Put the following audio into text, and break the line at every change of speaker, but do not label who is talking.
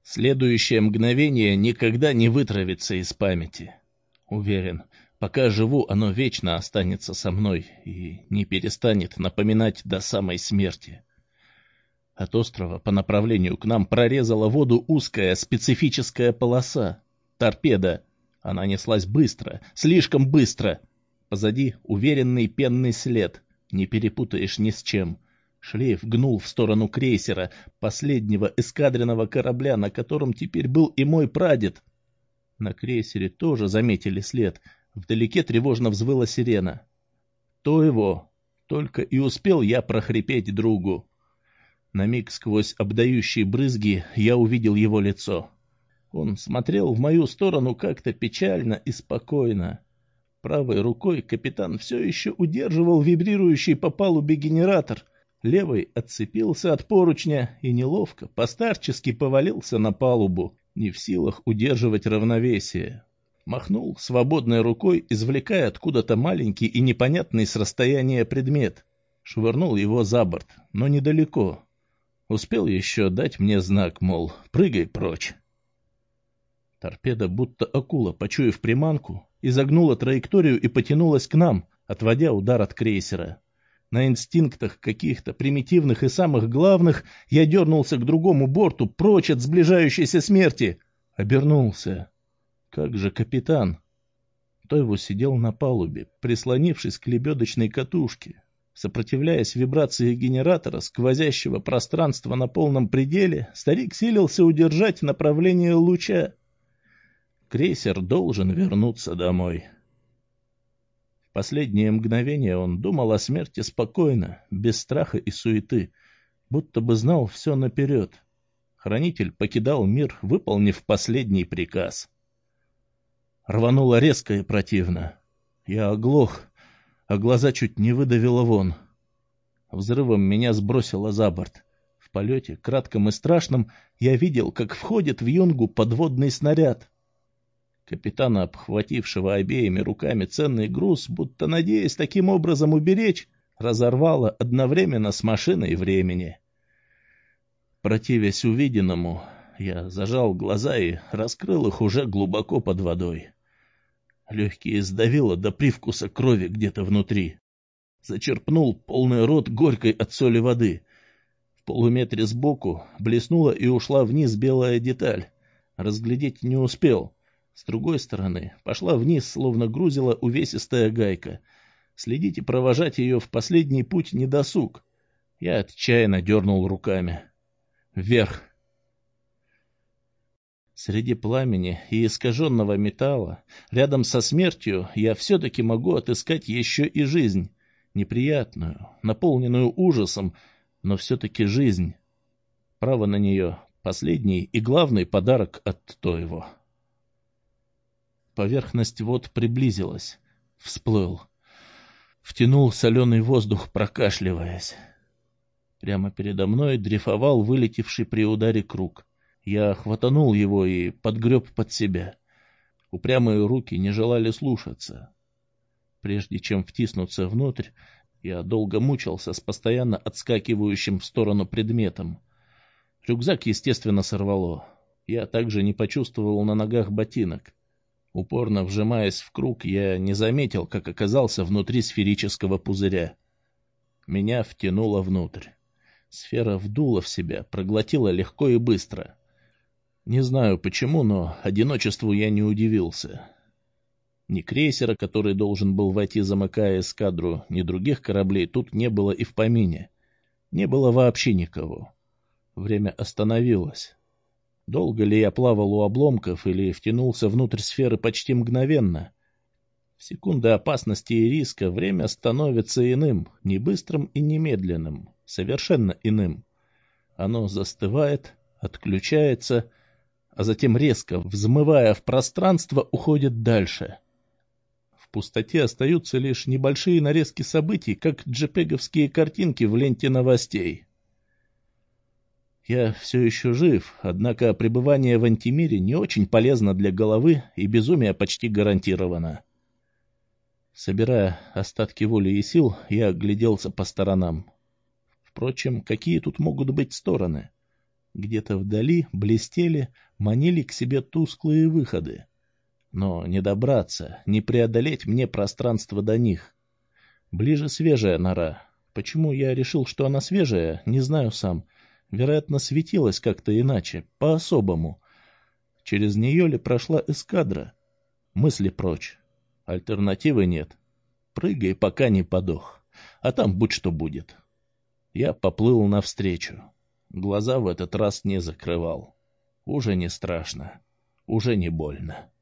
Следующее мгновение никогда не вытравится из памяти. Уверен, пока живу, оно вечно останется со мной и не перестанет напоминать до самой смерти. От острова по направлению к нам прорезала воду узкая специфическая полоса. Торпеда. Она неслась быстро, слишком быстро. Позади уверенный пенный след. Не перепутаешь ни с чем. Шлейф гнул в сторону крейсера, последнего эскадренного корабля, на котором теперь был и мой прадед. На крейсере тоже заметили след. Вдалеке тревожно взвыла сирена. То его. Только и успел я прохрипеть другу. На миг сквозь обдающие брызги я увидел его лицо. Он смотрел в мою сторону как-то печально и спокойно. Правой рукой капитан все еще удерживал вибрирующий по палубе генератор. Левой отцепился от поручня и неловко, постарчески повалился на палубу, не в силах удерживать равновесие. Махнул свободной рукой, извлекая откуда-то маленький и непонятный с расстояния предмет. Швырнул его за борт, но недалеко. Успел еще дать мне знак, мол, прыгай прочь. Торпеда, будто акула, почуяв приманку, изогнула траекторию и потянулась к нам, отводя удар от крейсера. На инстинктах каких-то примитивных и самых главных я дернулся к другому борту, прочь от сближающейся смерти. Обернулся. Как же капитан? Тойву сидел на палубе, прислонившись к лебедочной катушке. Сопротивляясь вибрации генератора, сквозящего пространства на полном пределе, старик силился удержать направление луча. Крейсер должен вернуться домой. В последние мгновения он думал о смерти спокойно, без страха и суеты, будто бы знал все наперед. Хранитель покидал мир, выполнив последний приказ. Рвануло резко и противно. Я оглох, а глаза чуть не выдавило вон. Взрывом меня сбросило за борт. В полете, кратком и страшном, я видел, как входит в юнгу подводный снаряд. Капитана, обхватившего обеими руками ценный груз, будто надеясь таким образом уберечь, разорвало одновременно с машиной времени. Противясь увиденному, я зажал глаза и раскрыл их уже глубоко под водой. Легкие сдавило до привкуса крови где-то внутри. Зачерпнул полный рот горькой от соли воды. В полуметре сбоку блеснула и ушла вниз белая деталь. Разглядеть не успел. С другой стороны пошла вниз, словно грузила увесистая гайка. Следить и провожать ее в последний путь не досуг. Я отчаянно дернул руками. Вверх. Среди пламени и искаженного металла, рядом со смертью, я все-таки могу отыскать еще и жизнь. Неприятную, наполненную ужасом, но все-таки жизнь. Право на нее — последний и главный подарок от Тойво. Поверхность вод приблизилась. Всплыл. Втянул соленый воздух, прокашливаясь. Прямо передо мной дрейфовал вылетевший при ударе круг. Я хватанул его и подгреб под себя. Упрямые руки не желали слушаться. Прежде чем втиснуться внутрь, я долго мучился с постоянно отскакивающим в сторону предметом. Рюкзак, естественно, сорвало. Я также не почувствовал на ногах ботинок. Упорно вжимаясь в круг, я не заметил, как оказался внутри сферического пузыря. Меня втянуло внутрь. Сфера вдула в себя, проглотила легко и быстро. Не знаю почему, но одиночеству я не удивился. Ни крейсера, который должен был войти, замыкая эскадру, ни других кораблей тут не было и в помине. Не было вообще никого. Время остановилось. Долго ли я плавал у обломков или втянулся внутрь сферы почти мгновенно? В секунды опасности и риска время становится иным, не быстрым и не медленным, совершенно иным. Оно застывает, отключается, а затем резко, взмывая в пространство, уходит дальше. В пустоте остаются лишь небольшие нарезки событий, как джепеговские картинки в ленте новостей. Я все еще жив, однако пребывание в антимире не очень полезно для головы, и безумие почти гарантировано. Собирая остатки воли и сил, я огляделся по сторонам. Впрочем, какие тут могут быть стороны? Где-то вдали блестели, манили к себе тусклые выходы. Но не добраться, не преодолеть мне пространство до них. Ближе свежая нора. Почему я решил, что она свежая, не знаю сам. Вероятно, светилась как-то иначе, по-особому. Через нее ли прошла эскадра? Мысли прочь. Альтернативы нет. Прыгай, пока не подох. А там будь что будет. Я поплыл навстречу. Глаза в этот раз не закрывал. Уже не страшно. Уже не больно.